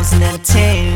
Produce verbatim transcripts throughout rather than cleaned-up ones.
thousand ten.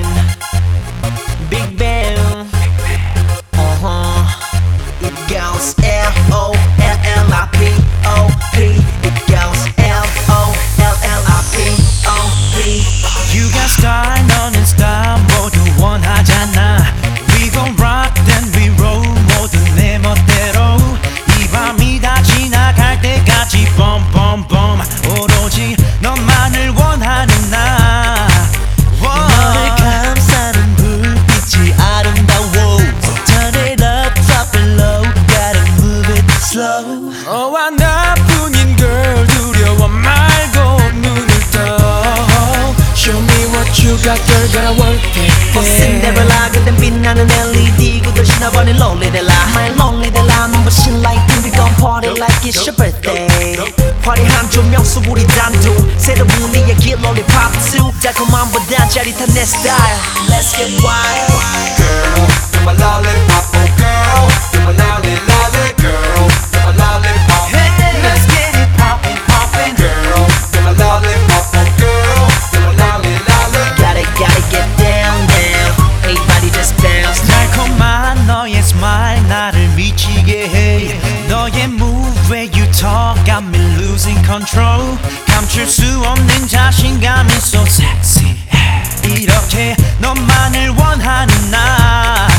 Big Bang. Uh-huh. It goes L O L L I P O P. It goes L O L L I P O P. You got style, 너는 style 모두 원하잖아. We gon' rock then we roll 모두 내 멋대로. 이 밤이 다 지나갈 때까지 bum bum bum. 오로지 너만을 원하는 나. 너를 감싸는 불빛이 아름다워. Turn it up, drop it low. Gotta move it slow. 너와 나뿐인 girl 두려워 말고 눈을 떠. Show me what you got girl gotta work it. For Cinderella 그땐 빛나는 엘이디 구두 신어버린 lonely della. My lonely della 눈부신 lighting we gon' party like it's your birthday. 화려한 조명수 우리 단둘 새로운 우리의 길 lollipop two. 달콤함보다 짜릿한 내 style. Let's get wild. Girl, you're my lollipop, oh girl. You're my lolly, lolly girl. You're my lollipop. Let's get it poppin', poppin'. Girl, you're my lollipop, oh girl. You're my lolly, lolly. Gotta gotta get down down. Everybody just bounce. 달콤한 너의 smile 나를 미치게 해. 너의 move where you talk got me losing control. 감출 수 없는 자신감이 so sexy. 이렇게 너만을 원하는 나.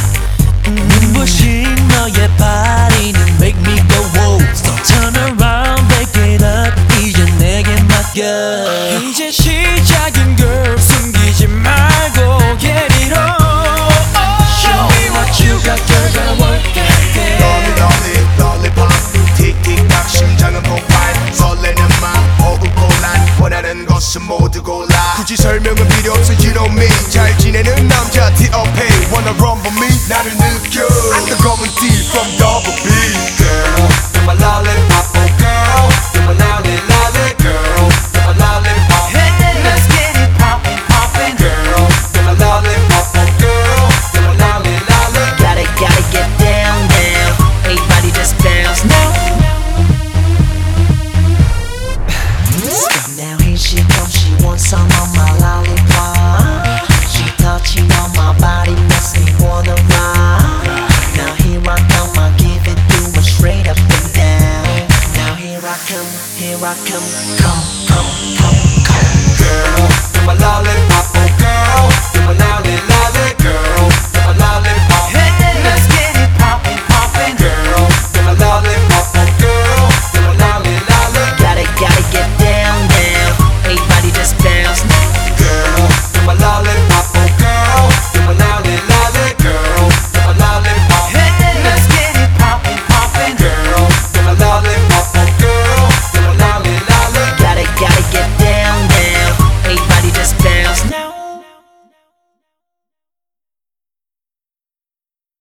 눈부신 너의 body는 make me go whoa. So turn around, back it up. 이제 내게 맡겨. 이제 시작인 girl 숨기지 말고 get it on. Show me what you got, girl, gotta work it. Lolly lolly lollipop 틱틱딱 심장은 폭발 설레는 맘 오고 난 원하는 것은 모두 골라 굳이 설명은 필요 없어 you know me 잘 지내는 남자 티 오 피 Wanna run for me 나를 느껴 안 뜨거운 tea from double B Girl, you're my lollipop, oh